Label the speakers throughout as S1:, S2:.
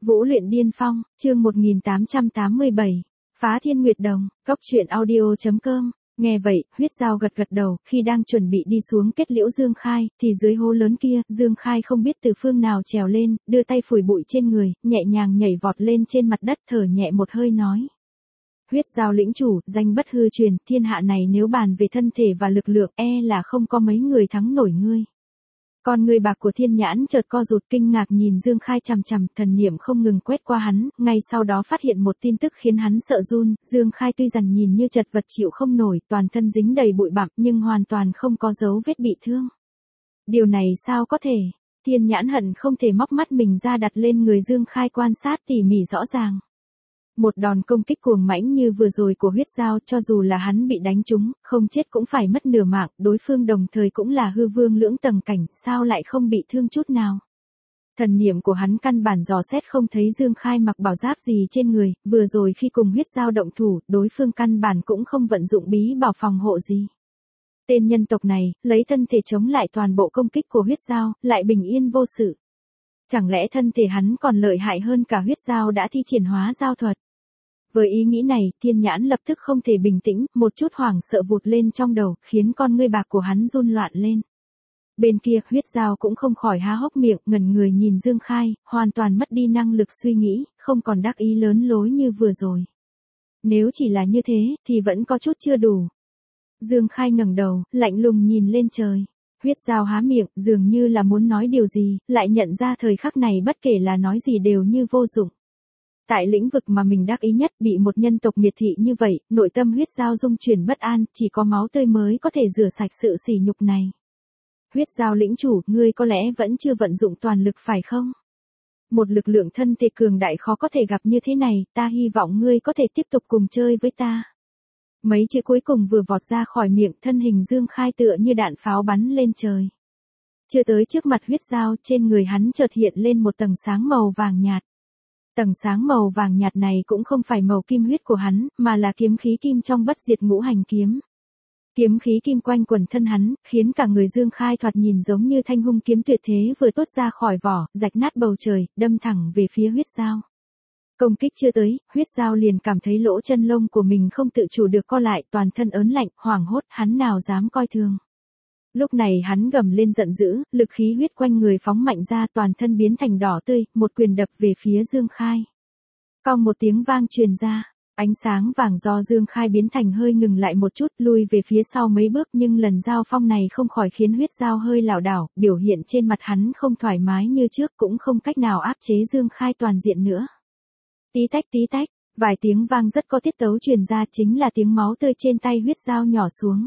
S1: Vũ luyện điên phong, chương 1887, phá thiên nguyệt đồng, cốc truyện audio.com. Nghe vậy, huyết dao gật gật đầu, khi đang chuẩn bị đi xuống kết liễu Dương Khai, thì dưới hố lớn kia, Dương Khai không biết từ phương nào trèo lên, đưa tay phủi bụi trên người, nhẹ nhàng nhảy vọt lên trên mặt đất, thở nhẹ một hơi nói. Huyết dao lĩnh chủ, danh bất hư truyền, thiên hạ này nếu bàn về thân thể và lực lượng, là không có mấy người thắng nổi ngươi. Con người bạc của Thiên Nhãn chợt co rụt, kinh ngạc nhìn Dương Khai chằm chằm, thần niệm không ngừng quét qua hắn, ngay sau đó phát hiện một tin tức khiến hắn sợ run. Dương Khai tuy rằng nhìn như chật vật chịu không nổi, toàn thân dính đầy bụi bặm, nhưng hoàn toàn không có dấu vết bị thương. Điều này sao có thể? Thiên Nhãn hận không thể móc mắt mình ra đặt lên người Dương Khai quan sát tỉ mỉ rõ ràng. Một đòn công kích cuồng mãnh như vừa rồi của huyết dao, cho dù là hắn bị đánh trúng, không chết cũng phải mất nửa mạng, đối phương đồng thời cũng là hư vương lưỡng tầng cảnh, sao lại không bị thương chút nào. Thần niệm của hắn căn bản dò xét không thấy Dương Khai mặc bảo giáp gì trên người, vừa rồi khi cùng huyết dao động thủ, đối phương căn bản cũng không vận dụng bí bảo phòng hộ gì. Tên nhân tộc này, lấy thân thể chống lại toàn bộ công kích của huyết dao, lại bình yên vô sự. Chẳng lẽ thân thể hắn còn lợi hại hơn cả huyết dao đã thi triển hóa dao thuật? Với ý nghĩ này, Thiên Nhãn lập tức không thể bình tĩnh, một chút hoảng sợ vụt lên trong đầu, khiến con ngươi bạc của hắn run loạn lên. Bên kia, huyết dao cũng không khỏi há hốc miệng, ngẩn người nhìn Dương Khai, hoàn toàn mất đi năng lực suy nghĩ, không còn đắc ý lớn lối như vừa rồi. Nếu chỉ là như thế, thì vẫn có chút chưa đủ. Dương Khai ngẩng đầu, lạnh lùng nhìn lên trời. Huyết dao há miệng, dường như là muốn nói điều gì, lại nhận ra thời khắc này bất kể là nói gì đều như vô dụng. Tại lĩnh vực mà mình đắc ý nhất, bị một nhân tộc miệt thị như vậy, nội tâm huyết dao rung chuyển bất an, chỉ có máu tươi mới có thể rửa sạch sự sỉ nhục này. Huyết dao lĩnh chủ, ngươi có lẽ vẫn chưa vận dụng toàn lực phải không? Một lực lượng thân thể cường đại khó có thể gặp như thế này, ta hy vọng ngươi có thể tiếp tục cùng chơi với ta. Mấy chữ cuối cùng vừa vọt ra khỏi miệng, thân hình Dương Khai tựa như đạn pháo bắn lên trời. Chưa tới trước mặt huyết dao, trên người hắn chợt hiện lên một tầng sáng màu vàng nhạt. Tầng sáng màu vàng nhạt này cũng không phải màu kim huyết của hắn, mà là kiếm khí kim trong bất diệt ngũ hành kiếm. Kiếm khí kim quanh quần thân hắn, khiến cả người Dương Khai thoạt nhìn giống như thanh hung kiếm tuyệt thế vừa tốt ra khỏi vỏ, rạch nát bầu trời, đâm thẳng về phía huyết dao. Công kích chưa tới, huyết dao liền cảm thấy lỗ chân lông của mình không tự chủ được co lại, toàn thân ớn lạnh, hoảng hốt, hắn nào dám coi thường. Lúc này hắn gầm lên giận dữ, lực khí huyết quanh người phóng mạnh ra, toàn thân biến thành đỏ tươi, một quyền đập về phía Dương Khai. Cong một tiếng vang truyền ra, ánh sáng vàng do Dương Khai biến thành hơi ngừng lại một chút, lui về phía sau mấy bước, nhưng lần giao phong này không khỏi khiến huyết dao hơi lảo đảo, biểu hiện trên mặt hắn không thoải mái như trước, cũng không cách nào áp chế Dương Khai toàn diện nữa. Tí tách, vài tiếng vang rất có tiết tấu truyền ra, chính là tiếng máu tươi trên tay huyết dao nhỏ xuống.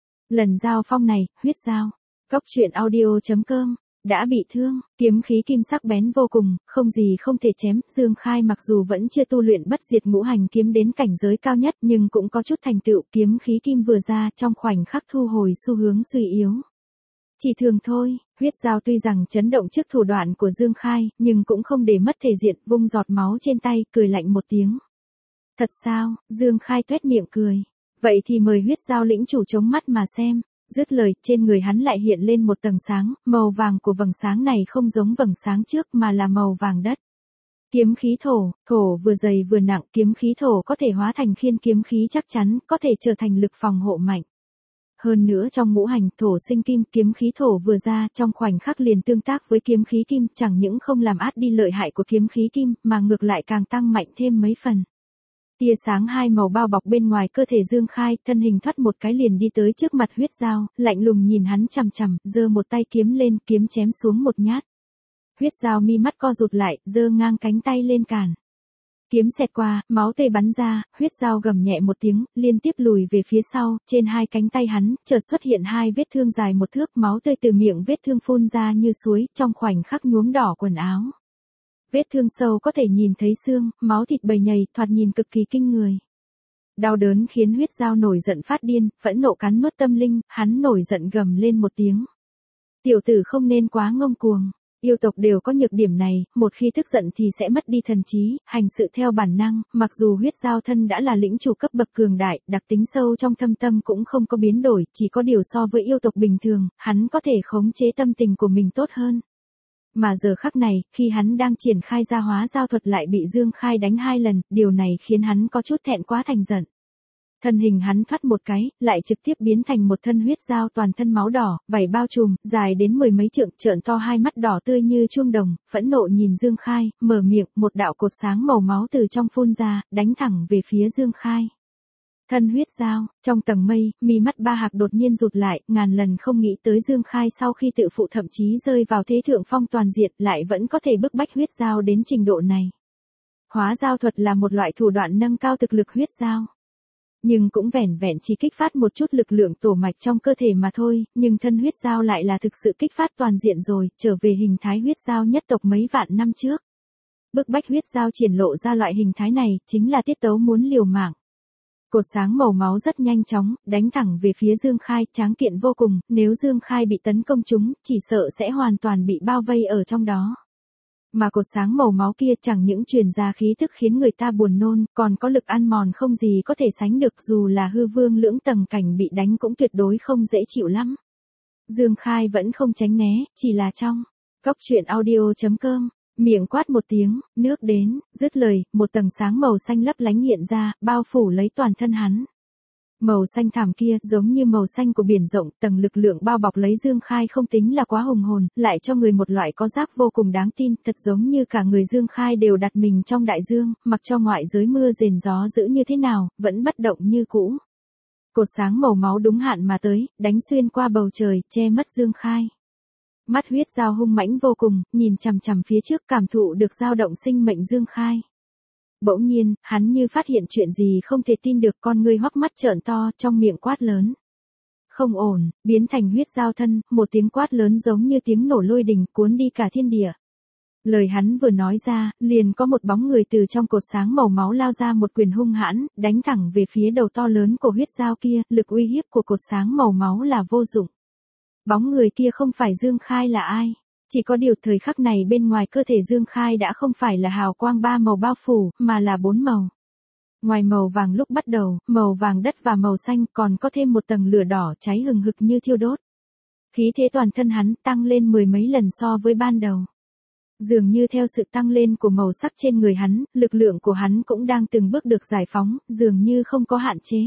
S1: Lần giao phong này, huyết dao, cốc truyện audio.com, đã bị thương, kiếm khí kim sắc bén vô cùng, không gì không thể chém. Dương Khai mặc dù vẫn chưa tu luyện bất diệt ngũ hành kiếm đến cảnh giới cao nhất, nhưng cũng có chút thành tựu, kiếm khí kim vừa ra trong khoảnh khắc thu hồi xu hướng suy yếu. Chỉ thường thôi, huyết dao tuy rằng chấn động trước thủ đoạn của Dương Khai, nhưng cũng không để mất thể diện, vung giọt máu trên tay, cười lạnh một tiếng. Thật sao? Dương Khai tuét miệng cười. Vậy thì mời huyết dao lĩnh chủ chống mắt mà xem. Dứt lời, trên người hắn lại hiện lên một tầng sáng, màu vàng của vầng sáng này không giống vầng sáng trước mà là màu vàng đất. Kiếm khí thổ vừa dày vừa nặng, kiếm khí thổ có thể hóa thành khiên kiếm khí chắc chắn, có thể trở thành lực phòng hộ mạnh. Hơn nữa trong ngũ hành thổ sinh kim, kiếm khí thổ vừa ra trong khoảnh khắc liền tương tác với kiếm khí kim, chẳng những không làm át đi lợi hại của kiếm khí kim, mà ngược lại càng tăng mạnh thêm mấy phần. Tia sáng hai màu bao bọc bên ngoài cơ thể Dương Khai, thân hình thoát một cái liền đi tới trước mặt huyết dao, lạnh lùng nhìn hắn chằm chằm, giơ một tay kiếm lên, kiếm chém xuống một nhát. Huyết dao mi mắt co rụt lại, giơ ngang cánh tay lên cản. Kiếm xẹt qua, máu tươi bắn ra, huyết dao gầm nhẹ một tiếng, liên tiếp lùi về phía sau, trên hai cánh tay hắn, chợt xuất hiện hai vết thương dài một thước, máu tươi từ miệng vết thương phun ra như suối, trong khoảnh khắc nhuốm đỏ quần áo. Vết thương sâu có thể nhìn thấy xương, máu thịt bầy nhầy, thoạt nhìn cực kỳ kinh người. Đau đớn khiến huyết dao nổi giận phát điên, phẫn nộ cắn nuốt tâm linh, hắn nổi giận gầm lên một tiếng. Tiểu tử không nên quá ngông cuồng. Yêu tộc đều có nhược điểm này, một khi tức giận thì sẽ mất đi thần trí, hành sự theo bản năng, mặc dù huyết dao thân đã là lĩnh chủ cấp bậc cường đại, đặc tính sâu trong thâm tâm cũng không có biến đổi, chỉ có điều so với yêu tộc bình thường, hắn có thể khống chế tâm tình của mình tốt hơn. Mà giờ khắc này, khi hắn đang triển khai ra hóa giao thuật lại bị Dương Khai đánh 2 lần, điều này khiến hắn có chút thẹn quá thành giận. Thân hình hắn thoát một cái, lại trực tiếp biến thành một thân huyết dao toàn thân máu đỏ, vảy bao trùm, dài đến 10 mấy trượng, trợn to hai mắt đỏ tươi như chuông đồng, phẫn nộ nhìn Dương Khai, mở miệng, một đạo cột sáng màu máu từ trong phun ra, đánh thẳng về phía Dương Khai. Thân huyết dao, trong tầng mây, mi mắt Ba Hạc đột nhiên rụt lại, ngàn lần không nghĩ tới Dương Khai sau khi tự phụ thậm chí rơi vào thế thượng phong toàn diện, lại vẫn có thể bức bách huyết dao đến trình độ này. Hóa giao thuật là một loại thủ đoạn nâng cao thực lực huyết dao. Nhưng cũng vẻn vẹn chỉ kích phát một chút lực lượng tổ mạch trong cơ thể mà thôi, nhưng thân huyết dao lại là thực sự kích phát toàn diện rồi, trở về hình thái huyết dao nhất tộc mấy vạn năm trước. Bức bách huyết dao triển lộ ra loại hình thái này, chính là tiết tấu muốn liều mạng. Cột sáng màu máu rất nhanh chóng, đánh thẳng về phía Dương Khai, tráng kiện vô cùng, nếu Dương Khai bị tấn công trúng, chỉ sợ sẽ hoàn toàn bị bao vây ở trong đó. Mà cột sáng màu máu kia chẳng những truyền ra khí tức khiến người ta buồn nôn, còn có lực ăn mòn không gì có thể sánh được, dù là hư vương lưỡng tầng cảnh bị đánh cũng tuyệt đối không dễ chịu lắm. Dương Khai vẫn không tránh né, chỉ là trong Cốc Truyện Audio.com, miệng quát một tiếng, nước đến, dứt lời, một tầng sáng màu xanh lấp lánh hiện ra, bao phủ lấy toàn thân hắn. Màu xanh thảm kia giống như màu xanh của biển rộng, tầng lực lượng bao bọc lấy Dương Khai không tính là quá hùng hồn, lại cho người một loại có giáp vô cùng đáng tin, thật giống như cả người Dương Khai đều đặt mình trong đại dương, mặc cho ngoại giới mưa rền gió dữ như thế nào, vẫn bất động như cũ. Cột sáng màu máu đúng hạn mà tới, đánh xuyên qua bầu trời, che mất Dương Khai. Mắt huyết dao hung mãnh vô cùng, nhìn chằm chằm phía trước, cảm thụ được dao động sinh mệnh Dương Khai. Bỗng nhiên, hắn như phát hiện chuyện gì không thể tin được, con ngươi hoắc mắt trợn to, trong miệng quát lớn. Không ổn, biến thành huyết dao thân, một tiếng quát lớn giống như tiếng nổ lôi đình cuốn đi cả thiên địa. Lời hắn vừa nói ra, liền có một bóng người từ trong cột sáng màu máu lao ra, một quyền hung hãn, đánh thẳng về phía đầu to lớn của huyết dao kia, lực uy hiếp của cột sáng màu máu là vô dụng. Bóng người kia không phải Dương Khai là ai? Chỉ có điều thời khắc này bên ngoài cơ thể Dương Khai đã không phải là hào quang 3 màu bao phủ, mà là 4 màu. Ngoài màu vàng lúc bắt đầu, màu vàng đất và màu xanh còn có thêm một tầng lửa đỏ cháy hừng hực như thiêu đốt. Khí thế toàn thân hắn tăng lên 10 mấy lần so với ban đầu. Dường như theo sự tăng lên của màu sắc trên người hắn, lực lượng của hắn cũng đang từng bước được giải phóng, dường như không có hạn chế.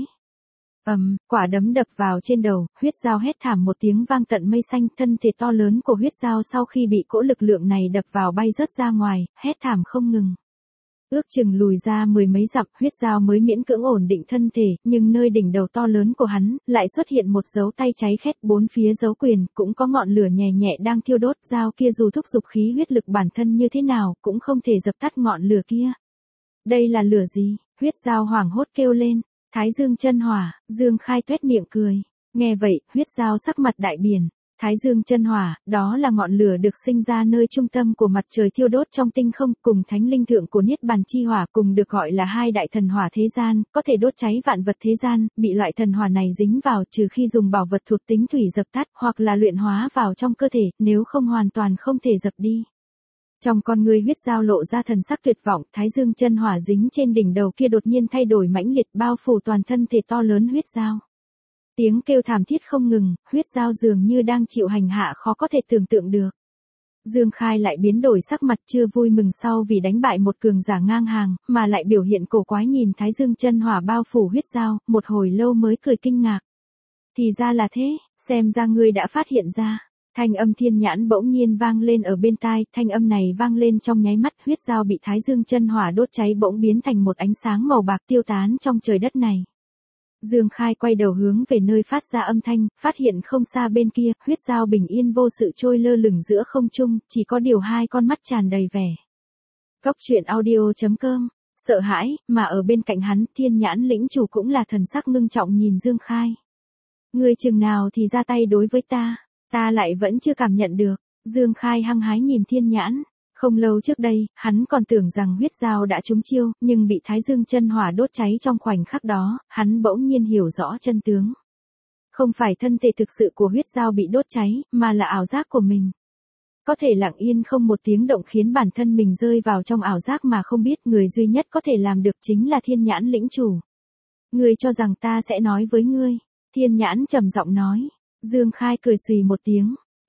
S1: Quả đấm đập vào trên đầu, huyết dao hét thảm một tiếng vang tận mây xanh, thân thể to lớn của huyết dao sau khi bị cỗ lực lượng này đập vào bay rớt ra ngoài, hét thảm không ngừng. Ước chừng lùi ra 10 mấy dặm, huyết dao mới miễn cưỡng ổn định thân thể, nhưng nơi đỉnh đầu to lớn của hắn, lại xuất hiện một dấu tay cháy khét, bốn phía dấu quyền, cũng có ngọn lửa nhẹ nhẹ đang thiêu đốt, dao kia dù thúc giục khí huyết lực bản thân như thế nào, cũng không thể dập tắt ngọn lửa kia. Đây là lửa gì? Huyết dao hoảng hốt kêu lên. Thái dương chân hỏa, Dương Khai tuét miệng cười. Nghe vậy, huyết dao sắc mặt đại biển. Thái dương chân hỏa, đó là ngọn lửa được sinh ra nơi trung tâm của mặt trời thiêu đốt trong tinh không, cùng thánh linh thượng của Niết Bàn chi hỏa, cùng được gọi là hai đại thần hỏa thế gian, có thể đốt cháy vạn vật thế gian, bị loại thần hỏa này dính vào trừ khi dùng bảo vật thuộc tính thủy dập tắt, hoặc là luyện hóa vào trong cơ thể, nếu không hoàn toàn không thể dập đi. Trong con người huyết dao lộ ra thần sắc tuyệt vọng, thái dương chân hỏa dính trên đỉnh đầu kia đột nhiên thay đổi mãnh liệt, bao phủ toàn thân thể to lớn huyết dao. Tiếng kêu thảm thiết không ngừng, huyết dao dường như đang chịu hành hạ khó có thể tưởng tượng được. Dương Khai lại biến đổi sắc mặt, chưa vui mừng sau vì đánh bại một cường giả ngang hàng, mà lại biểu hiện cổ quái nhìn thái dương chân hỏa bao phủ huyết dao, một hồi lâu mới cười kinh ngạc. Thì ra là thế, xem ra ngươi đã phát hiện ra. Thanh âm thiên nhãn bỗng nhiên vang lên ở bên tai, thanh âm này vang lên trong nháy mắt, huyết dao bị thái dương chân hỏa đốt cháy bỗng biến thành một ánh sáng màu bạc tiêu tán trong trời đất này. Dương Khai quay đầu hướng về nơi phát ra âm thanh, phát hiện không xa bên kia, huyết dao bình yên vô sự trôi lơ lửng giữa không trung, chỉ có điều hai con mắt tràn đầy vẻ. Cốc Truyện Audio.com, sợ hãi, mà ở bên cạnh hắn, thiên nhãn lĩnh chủ cũng là thần sắc ngưng trọng nhìn Dương Khai. Ngươi chừng nào thì ra tay đối với ta? Ta lại vẫn chưa cảm nhận được. Dương Khai hăng hái nhìn thiên nhãn. Không lâu trước đây, hắn còn tưởng rằng huyết dao đã trúng chiêu, nhưng bị thái dương chân hỏa đốt cháy trong khoảnh khắc đó, hắn bỗng nhiên hiểu rõ chân tướng. Không phải thân thể thực sự của huyết dao bị đốt cháy, mà là ảo giác của mình. Có thể lặng yên không một tiếng động khiến bản thân mình rơi vào trong ảo giác mà không biết, người duy nhất có thể làm được chính là thiên nhãn lĩnh chủ. Ngươi cho rằng ta sẽ nói với ngươi. Thiên nhãn trầm giọng nói. Dương Khai cười xùy một tiếng.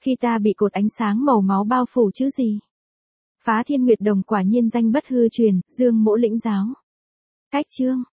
S1: Khi ta bị cột ánh sáng màu máu bao phủ chứ gì. Phá Thiên Nguyệt Đồng quả nhiên danh bất hư truyền, Dương Mỗ lĩnh giáo. Cách chương